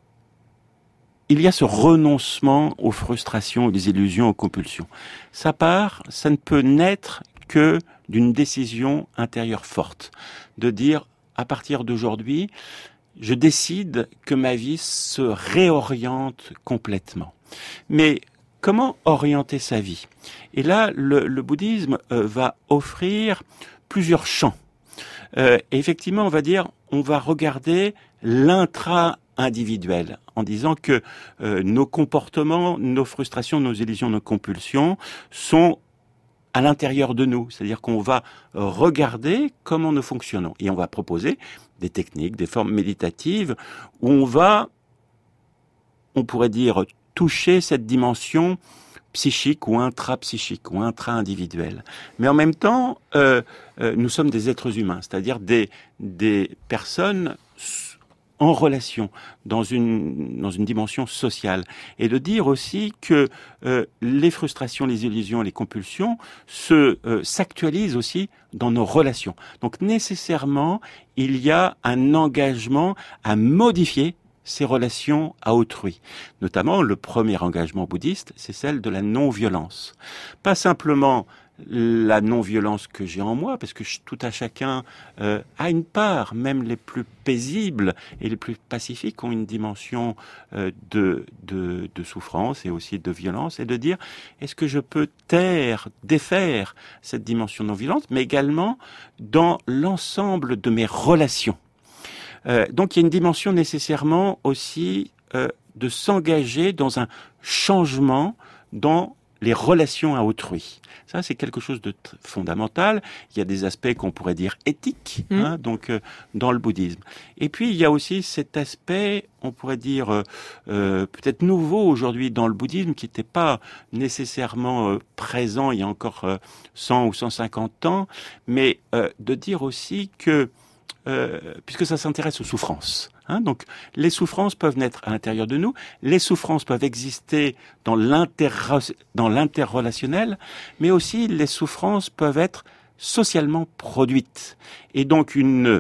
il y a ce renoncement aux frustrations, aux illusions, aux compulsions. Ça ne peut naître que d'une décision intérieure forte, de dire, à partir d'aujourd'hui, je décide que ma vie se réoriente complètement. Mais comment orienter sa vie ? Et là, le bouddhisme va offrir plusieurs champs. Et effectivement, on va dire, on va regarder intra-individuel, en disant que nos comportements, nos frustrations, nos illusions, nos compulsions sont à l'intérieur de nous. C'est-à-dire qu'on va regarder comment nous fonctionnons. Et on va proposer des techniques, des formes méditatives où on pourrait dire, toucher cette dimension psychique ou intra-psychique ou intra-individuelle. Mais en même temps, nous sommes des êtres humains, c'est-à-dire des personnes en relation, dans une dimension sociale. Et de dire aussi que les frustrations, les illusions, les compulsions s'actualisent aussi dans nos relations. Donc nécessairement, il y a un engagement à modifier ces relations à autrui. Notamment, le premier engagement bouddhiste, c'est celle de la non-violence. Pas simplement la non-violence que j'ai en moi, parce que tout à chacun a une part, même les plus paisibles et les plus pacifiques ont une dimension de souffrance et aussi de violence, et de dire, est-ce que je peux défaire cette dimension non-violente, mais également dans l'ensemble de mes relations. Donc il y a une dimension nécessairement aussi de s'engager dans un changement dans les relations à autrui. Ça, c'est quelque chose de fondamental. Il y a des aspects qu'on pourrait dire éthiques, donc dans le bouddhisme. Et puis il y a aussi cet aspect, on pourrait dire peut-être nouveau aujourd'hui dans le bouddhisme, qui n'était pas nécessairement présent il y a encore 100 ou 150 ans, mais de dire aussi que puisque ça s'intéresse aux souffrances. Donc, les souffrances peuvent naître à l'intérieur de nous, les souffrances peuvent exister dans l'interrelationnel, mais aussi les souffrances peuvent être socialement produites. Et donc, une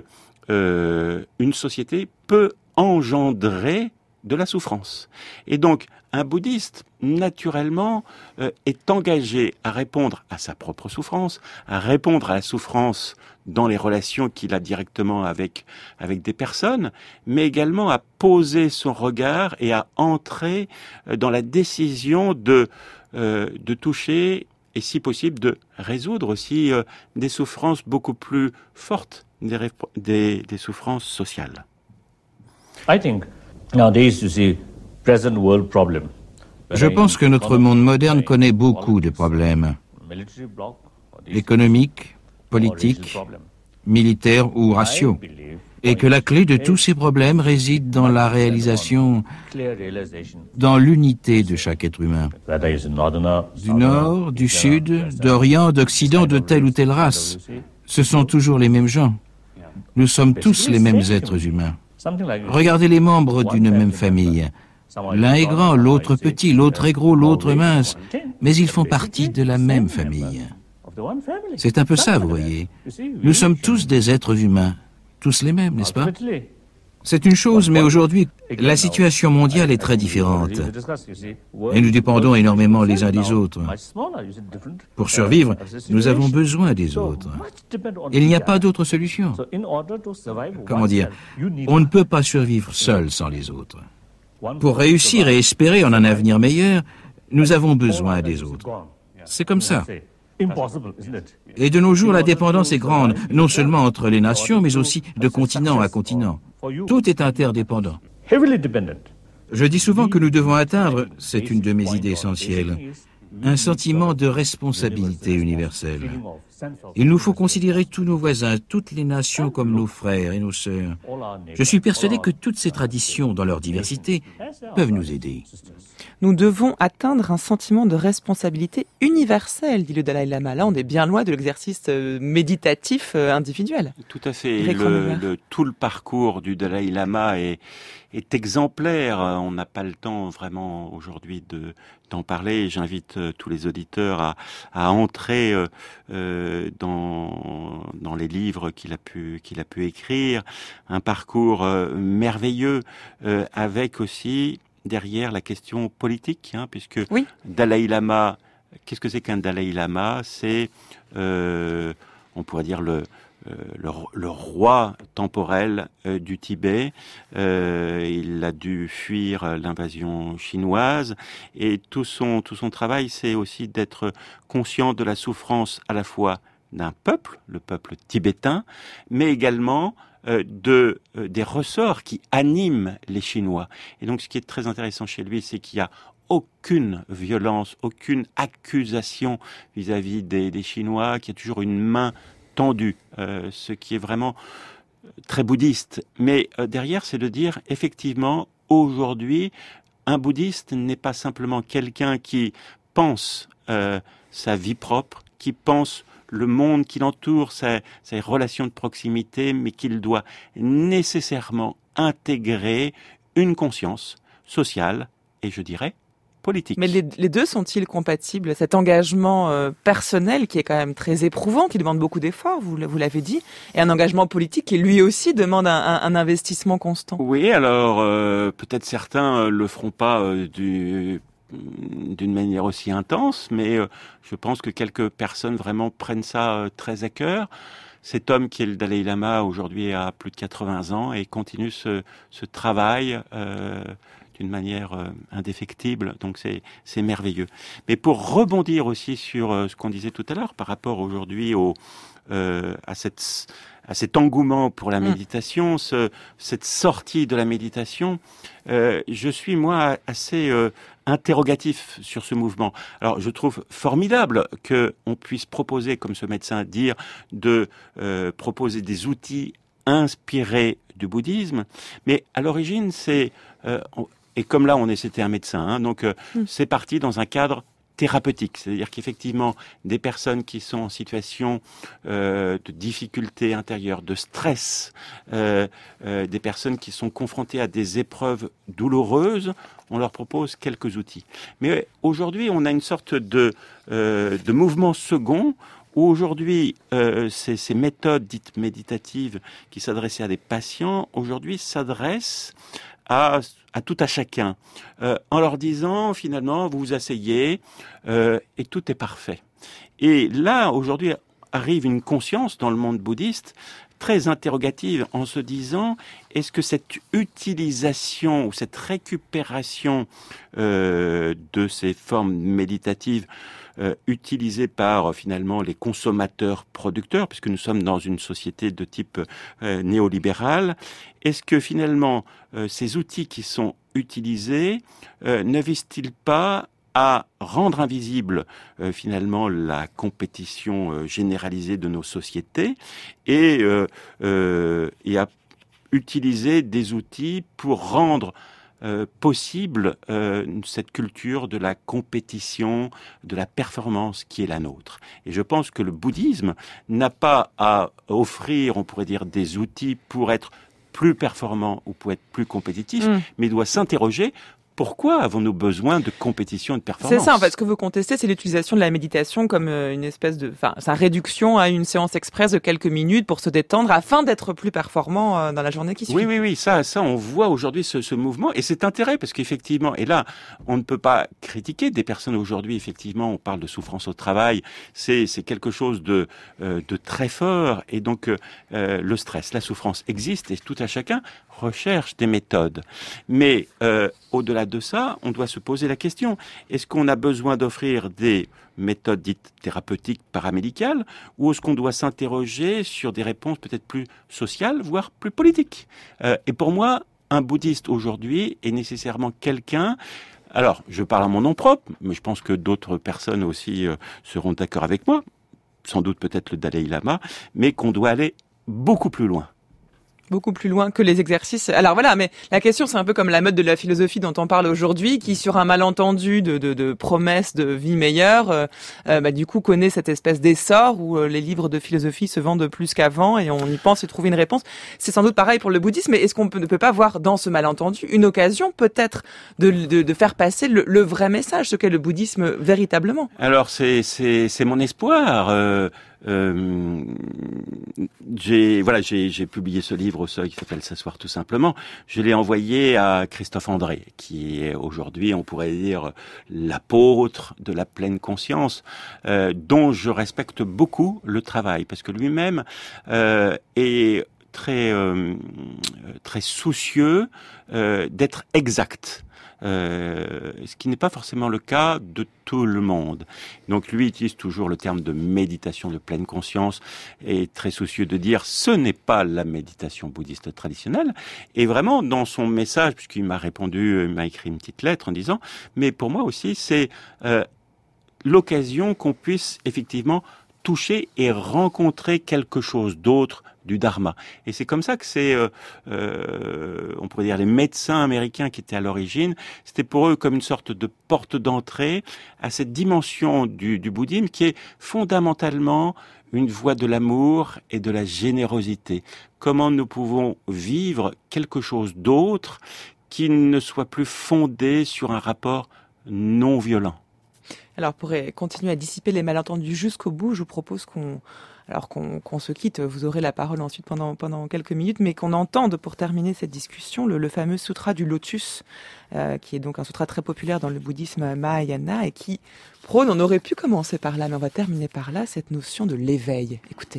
société peut engendrer de la souffrance. Et donc, un bouddhiste, naturellement, est engagé à répondre à sa propre souffrance, à répondre à la souffrance dans les relations qu'il a directement avec des personnes, mais également à poser son regard et à entrer dans la décision de toucher et, si possible, de résoudre aussi des souffrances beaucoup plus fortes, des souffrances sociales. I think nowadays you see present world problem. Je pense que notre monde moderne connaît beaucoup de problèmes économiques, politiques, militaires ou raciaux, et que la clé de tous ces problèmes réside dans la réalisation, dans l'unité de chaque être humain. Du nord, du sud, d'Orient, d'Occident, de telle ou telle race, ce sont toujours les mêmes gens. Nous sommes tous les mêmes êtres humains. Regardez les membres d'une même famille. L'un est grand, l'autre petit, l'autre est gros, l'autre mince, mais ils font partie de la même famille. C'est un peu ça, vous voyez. Nous sommes tous des êtres humains, tous les mêmes, n'est-ce pas? C'est une chose, mais aujourd'hui, la situation mondiale est très différente. Et nous dépendons énormément les uns des autres. Pour survivre, nous avons besoin des autres. Il n'y a pas d'autre solution. Comment dire? On ne peut pas survivre seul sans les autres. Pour réussir et espérer en un avenir meilleur, nous avons besoin des autres. C'est comme ça. Et de nos jours, la dépendance est grande, non seulement entre les nations, mais aussi de continent à continent. Tout est interdépendant. Je dis souvent que nous devons atteindre, c'est une de mes idées essentielles, un sentiment de responsabilité universelle. Il nous faut considérer tous nos voisins, toutes les nations comme nos frères et nos sœurs. Je suis persuadé que toutes ces traditions, dans leur diversité, peuvent nous aider. Nous devons atteindre un sentiment de responsabilité universelle, dit le Dalai Lama. Là, on est bien loin de l'exercice méditatif individuel. Tout à fait. Tout le parcours du Dalai Lama est exemplaire. On n'a pas le temps vraiment aujourd'hui d'en parler. J'invite tous les auditeurs à entrer dans les livres qu'il a pu écrire. Un parcours merveilleux avec aussi derrière la question politique, puisque oui. Dalai Lama, qu'est-ce que c'est qu'un Dalai Lama? C'est, on pourrait dire le roi temporel du Tibet. Il a dû fuir l'invasion chinoise et tout son travail, c'est aussi d'être conscient de la souffrance à la fois d'un peuple, le peuple tibétain, mais également des ressorts qui animent les Chinois. Et donc, ce qui est très intéressant chez lui, c'est qu'il y a aucune violence, aucune accusation vis-à-vis des Chinois, qu'il y a toujours une main tendue, ce qui est vraiment très bouddhiste. Mais derrière, c'est de dire, effectivement, aujourd'hui, un bouddhiste n'est pas simplement quelqu'un qui pense sa vie propre, qui pense le monde qui l'entoure, ses relations de proximité, mais qu'il doit nécessairement intégrer une conscience sociale et, je dirais, politique. Mais les deux sont-ils compatibles? Cet engagement personnel qui est quand même très éprouvant, qui demande beaucoup d'efforts, vous l'avez dit, et un engagement politique qui lui aussi demande un investissement constant. Oui, alors peut-être certains le feront pas d'une manière aussi intense, mais je pense que quelques personnes vraiment prennent ça très à cœur. Cet homme qui est le Dalai Lama aujourd'hui a plus de 80 ans et continue ce travail d'une manière indéfectible, donc c'est merveilleux. Mais pour rebondir aussi sur ce qu'on disait tout à l'heure par rapport aujourd'hui à cet engouement pour la méditation, cette sortie de la méditation, je suis moi assez interrogatif sur ce mouvement. Alors je trouve formidable que on puisse proposer, comme ce médecin dire, de proposer des outils inspirés du bouddhisme, mais à l'origine c'est et comme là c'était un médecin, donc c'est parti dans un cadre thérapeutique, c'est-à-dire qu'effectivement des personnes qui sont en situation de difficulté intérieure, de stress, des personnes qui sont confrontées à des épreuves douloureuses, on leur propose quelques outils. Mais aujourd'hui, on a une sorte de mouvement second où aujourd'hui, ces méthodes dites méditatives qui s'adressaient à des patients, aujourd'hui s'adressent à tout à chacun, en leur disant finalement vous vous asseyez et tout est parfait. Et là aujourd'hui arrive une conscience dans le monde bouddhiste très interrogative en se disant est-ce que cette utilisation ou cette récupération de ces formes méditatives utilisées par finalement les consommateurs producteurs, puisque nous sommes dans une société de type néolibéral, est-ce que finalement ces outils qui sont utilisés ne visent-ils pas à rendre invisible finalement la compétition généralisée de nos sociétés et à utiliser des outils pour rendre possible cette culture de la compétition, de la performance qui est la nôtre. Et je pense que le bouddhisme n'a pas à offrir, on pourrait dire, des outils pour être plus performant ou pour être plus compétitif, mais doit s'interroger. Pourquoi avons-nous besoin de compétition et de performance? C'est ça, en fait. Ce que vous contestez, c'est l'utilisation de la méditation comme une espèce sa réduction à une séance express de quelques minutes pour se détendre afin d'être plus performant dans la journée qui suit. Oui, ça, on voit aujourd'hui ce mouvement et c'est intérêt parce qu'effectivement, et là, on ne peut pas critiquer des personnes aujourd'hui, effectivement, on parle de souffrance au travail, c'est quelque chose de très fort et donc le stress, la souffrance existe et tout à chacun recherche des méthodes. Mais au-delà de ça, on doit se poser la question, est-ce qu'on a besoin d'offrir des méthodes dites thérapeutiques paramédicales ou est-ce qu'on doit s'interroger sur des réponses peut-être plus sociales, voire plus politiques? Et pour moi, un bouddhiste aujourd'hui est nécessairement quelqu'un, alors je parle à mon nom propre, mais je pense que d'autres personnes aussi seront d'accord avec moi, sans doute peut-être le Dalai Lama, mais qu'on doit aller beaucoup plus loin. Beaucoup plus loin que les exercices. Alors voilà, mais la question, c'est un peu comme la mode de la philosophie dont on parle aujourd'hui, qui sur un malentendu de promesses de vie meilleure, du coup connaît cette espèce d'essor où les livres de philosophie se vendent plus qu'avant et on y pense et trouver une réponse. C'est sans doute pareil pour le bouddhisme, mais est-ce qu'on ne peut pas voir dans ce malentendu une occasion peut-être de faire passer le vrai message, ce qu'est le bouddhisme véritablement? Alors c'est mon espoir. J'ai publié ce livre au Seuil qui s'appelle S'asseoir tout simplement. Je l'ai envoyé à Christophe André, qui est aujourd'hui, on pourrait dire, l'apôtre de la pleine conscience, dont je respecte beaucoup le travail, parce que lui-même est très soucieux d'être exact. ce qui n'est pas forcément le cas de tout le monde. Donc lui utilise toujours le terme de méditation de pleine conscience et est très soucieux de dire ce n'est pas la méditation bouddhiste traditionnelle. Et vraiment, dans son message, puisqu'il m'a répondu, il m'a écrit une petite lettre en disant « mais pour moi aussi, c'est l'occasion qu'on puisse effectivement toucher et rencontrer quelque chose d'autre du dharma. » Et c'est comme ça que c'est, on pourrait dire, les médecins américains qui étaient à l'origine, c'était pour eux comme une sorte de porte d'entrée à cette dimension du bouddhisme qui est fondamentalement une voie de l'amour et de la générosité. Comment nous pouvons vivre quelque chose d'autre qui ne soit plus fondé sur un rapport non violent. Alors, pour continuer à dissiper les malentendus jusqu'au bout, je vous propose qu'on se quitte. Vous aurez la parole ensuite pendant quelques minutes, mais qu'on entende pour terminer cette discussion le fameux sutra du lotus, qui est donc un sutra très populaire dans le bouddhisme Mahayana et qui prône, on aurait pu commencer par là, mais on va terminer par là, cette notion de l'éveil. Écoutez.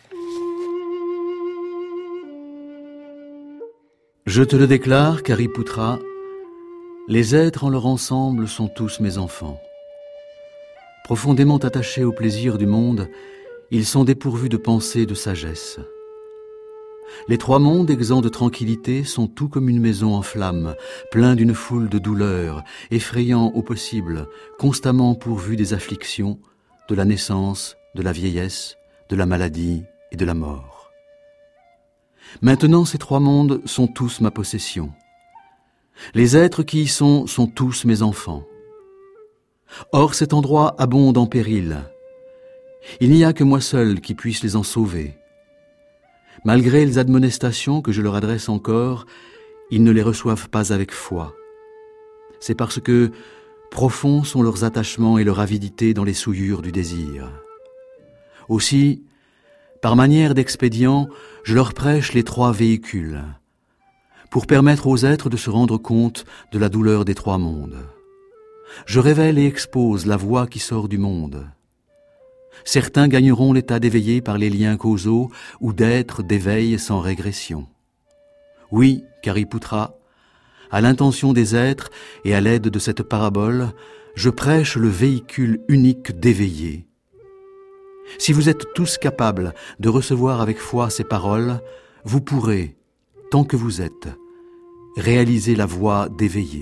Je te le déclare, Kariputra, les êtres en leur ensemble sont tous mes enfants. Profondément attachés au plaisir du monde, ils sont dépourvus de pensée et de sagesse. Les trois mondes exempts de tranquillité sont tout comme une maison en flammes, plein d'une foule de douleurs, effrayant au possible, constamment pourvus des afflictions, de la naissance, de la vieillesse, de la maladie et de la mort. Maintenant, ces trois mondes sont tous ma possession. Les êtres qui y sont tous mes enfants. Or, cet endroit abonde en périls. Il n'y a que moi seul qui puisse les en sauver. Malgré les admonestations que je leur adresse encore, ils ne les reçoivent pas avec foi. C'est parce que profonds sont leurs attachements et leur avidité dans les souillures du désir. Aussi, par manière d'expédient, je leur prêche les trois véhicules, pour permettre aux êtres de se rendre compte de la douleur des trois mondes. Je révèle et expose la voie qui sort du monde. Certains gagneront l'état d'éveillé par les liens causaux ou d'être d'éveil sans régression. Oui, Kariputra, à l'intention des êtres et à l'aide de cette parabole, je prêche le véhicule unique d'éveillé. Si vous êtes tous capables de recevoir avec foi ces paroles, vous pourrez, tant que vous êtes, réaliser la voie d'éveillé.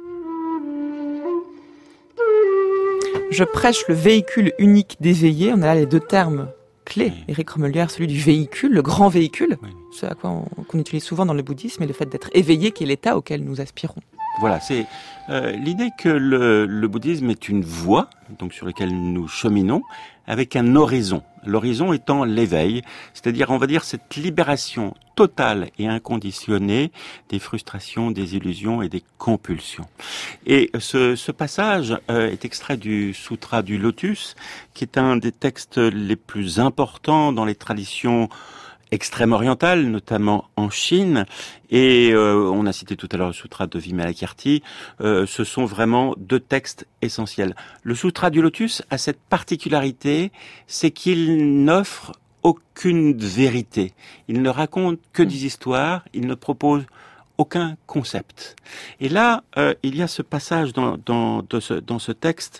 Je prêche le véhicule unique d'éveillé. On a là les deux termes clés. Éric Remelière, celui du véhicule, le grand véhicule, ce à quoi qu'on utilise souvent dans le bouddhisme, et le fait d'être éveillé qui est l'état auquel nous aspirons. Voilà, c'est l'idée que le bouddhisme est une voie, donc sur laquelle nous cheminons, avec un horizon. L'horizon étant l'éveil, c'est-à-dire, on va dire, cette libération totale et inconditionnée des frustrations, des illusions et des compulsions. Et ce passage est extrait du Sutra du Lotus, qui est un des textes les plus importants dans les traditions extrême-orientale, notamment en Chine, et on a cité tout à l'heure le Sutra de Vimalakirti, ce sont vraiment deux textes essentiels. Le Sutra du Lotus a cette particularité, c'est qu'il n'offre aucune vérité. Il ne raconte que des histoires, il ne propose aucun concept. Et là, il y a ce passage dans ce texte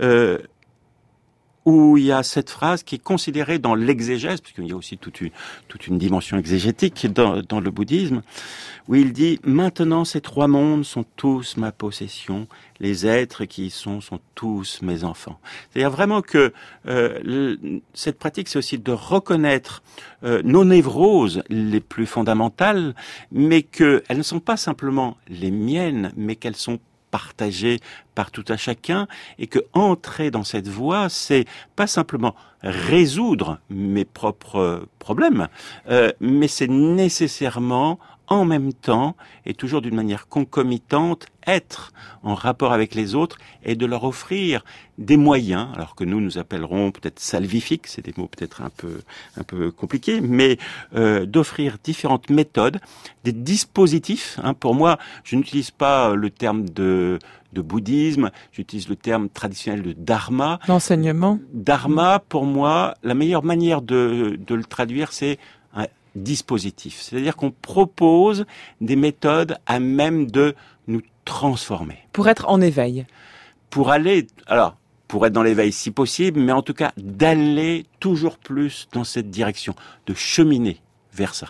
où il y a cette phrase qui est considérée dans l'exégèse, parce qu'il y a aussi toute une dimension exégétique dans le bouddhisme, où il dit « Maintenant ces trois mondes sont tous ma possession, les êtres qui y sont tous mes enfants ». C'est-à-dire vraiment que cette pratique, c'est aussi de reconnaître nos névroses les plus fondamentales, mais qu'elles ne sont pas simplement les miennes, mais qu'elles sont partagées par tout un chacun, et que entrer dans cette voie, c'est pas simplement résoudre mes propres problèmes, mais c'est nécessairement en même temps, et toujours d'une manière concomitante, être en rapport avec les autres et de leur offrir des moyens, alors que nous appellerons peut-être salvifiques, c'est des mots peut-être un peu compliqués, mais d'offrir différentes méthodes, des dispositifs. Pour moi, je n'utilise pas le terme de bouddhisme, j'utilise le terme traditionnel de dharma. L'enseignement. Dharma, pour moi, la meilleure manière de le traduire, c'est un dispositif. C'est-à-dire qu'on propose des méthodes à même de nous transformer. Pour être en éveil. Pour être dans l'éveil si possible, mais en tout cas d'aller toujours plus dans cette direction, de cheminer vers ça.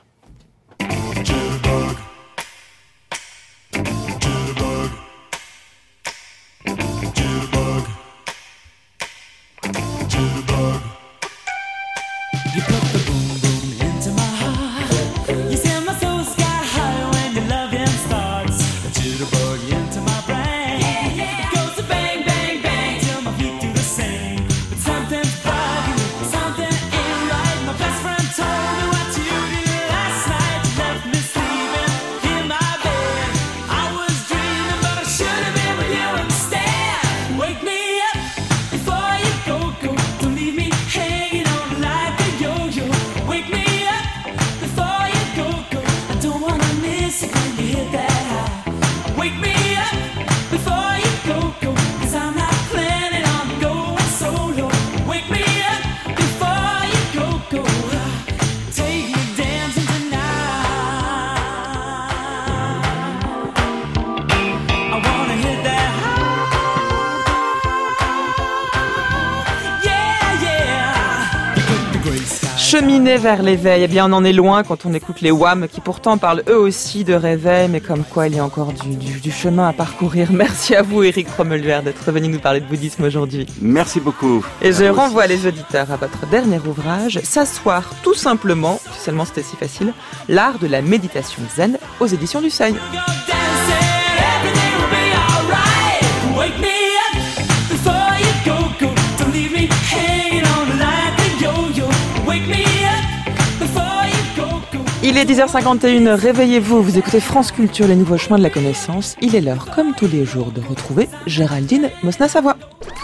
Cheminer vers l'éveil, eh bien on en est loin quand on écoute les Wham qui pourtant parlent eux aussi de réveil, mais comme quoi il y a encore du chemin à parcourir. Merci à vous Éric Rommeluer d'être venu nous parler de bouddhisme aujourd'hui. Merci beaucoup. Et je renvoie les auditeurs à votre dernier ouvrage, S'asseoir tout simplement, si seulement c'était si facile, l'art de la méditation zen aux éditions du Seuil. Il est 10h51, réveillez-vous, vous écoutez France Culture, les nouveaux chemins de la connaissance. Il est l'heure, comme tous les jours, de retrouver Géraldine Mosna-Savoie.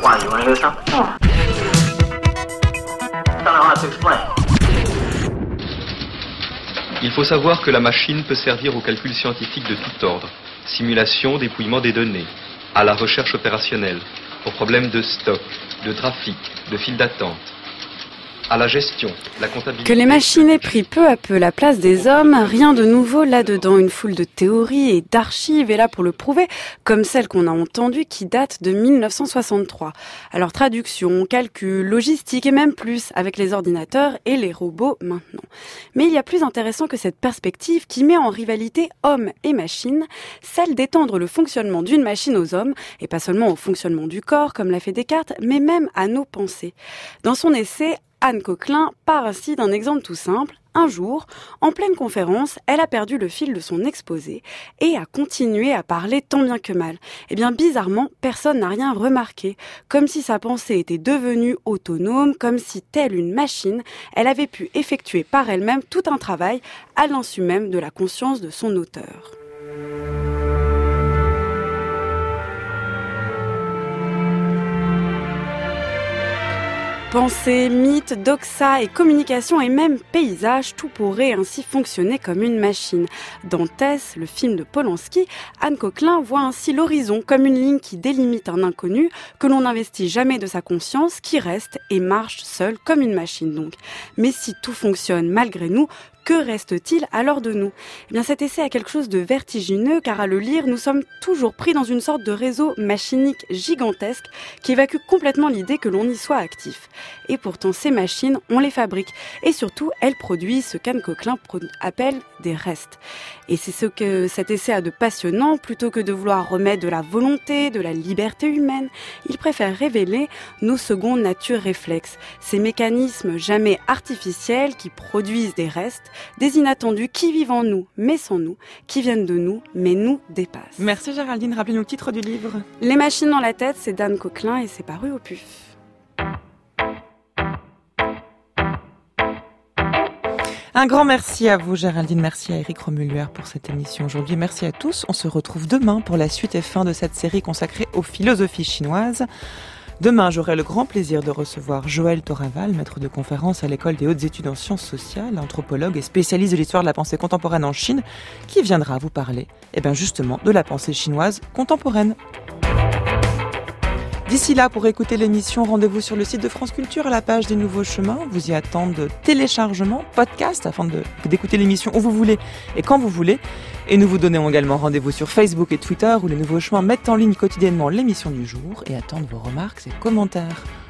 Il faut savoir que la machine peut servir au calcul scientifique de tout ordre, simulation, dépouillement des données, à la recherche opérationnelle, aux problèmes de stock, de trafic, de file d'attente, à la gestion, la comptabilité... Que les machines aient pris peu à peu la place des hommes, rien de nouveau là-dedans. Une foule de théories et d'archives est là pour le prouver, comme celle qu'on a entendue qui date de 1963. Alors traduction, calcul, logistique et même plus avec les ordinateurs et les robots maintenant. Mais il y a plus intéressant que cette perspective qui met en rivalité hommes et machines, celle d'étendre le fonctionnement d'une machine aux hommes, et pas seulement au fonctionnement du corps comme l'a fait Descartes, mais même à nos pensées. Dans son essai, Anne Coquelin part ainsi d'un exemple tout simple. Un jour, en pleine conférence, elle a perdu le fil de son exposé et a continué à parler tant bien que mal. Eh bien, bizarrement, personne n'a rien remarqué. Comme si sa pensée était devenue autonome, comme si, telle une machine, elle avait pu effectuer par elle-même tout un travail à l'insu même de la conscience de son auteur. Pensée, mythe, doxa et communication et même paysage, tout pourrait ainsi fonctionner comme une machine. Dans Tess, le film de Polanski, Anne Coquelin voit ainsi l'horizon comme une ligne qui délimite un inconnu que l'on n'investit jamais de sa conscience, qui reste et marche seul comme une machine donc. Mais si tout fonctionne malgré nous, que reste-t-il alors de nous ? Eh bien, cet essai a quelque chose de vertigineux car à le lire, nous sommes toujours pris dans une sorte de réseau machinique gigantesque qui évacue complètement l'idée que l'on y soit actif. Et pourtant, ces machines, on les fabrique. Et surtout, elles produisent ce qu'Anne Coquelin appelle des restes. Et c'est ce que cet essai a de passionnant, plutôt que de vouloir remettre de la volonté, de la liberté humaine. Il préfère révéler nos secondes natures réflexes, ces mécanismes jamais artificiels qui produisent des restes, des inattendus qui vivent en nous, mais sans nous, qui viennent de nous, mais nous dépassent. Merci Géraldine, rappelez-nous le titre du livre. Les machines dans la tête, c'est d'Anne Coquelin et c'est paru au PUF. Un grand merci à vous Géraldine, merci à Éric Rommeluer pour cette émission aujourd'hui. Merci à tous, on se retrouve demain pour la suite et fin de cette série consacrée aux philosophies chinoises. Demain, j'aurai le grand plaisir de recevoir Joël Toraval, maître de conférence à l'École des hautes études en sciences sociales, anthropologue et spécialiste de l'histoire de la pensée contemporaine en Chine, qui viendra vous parler, justement, de la pensée chinoise contemporaine. D'ici là, pour écouter l'émission, rendez-vous sur le site de France Culture à la page des Nouveaux Chemins. Vous y attendent téléchargement, podcast, afin d'écouter l'émission où vous voulez et quand vous voulez. Et nous vous donnons également rendez-vous sur Facebook et Twitter où les Nouveaux Chemins mettent en ligne quotidiennement l'émission du jour et attendent vos remarques et commentaires.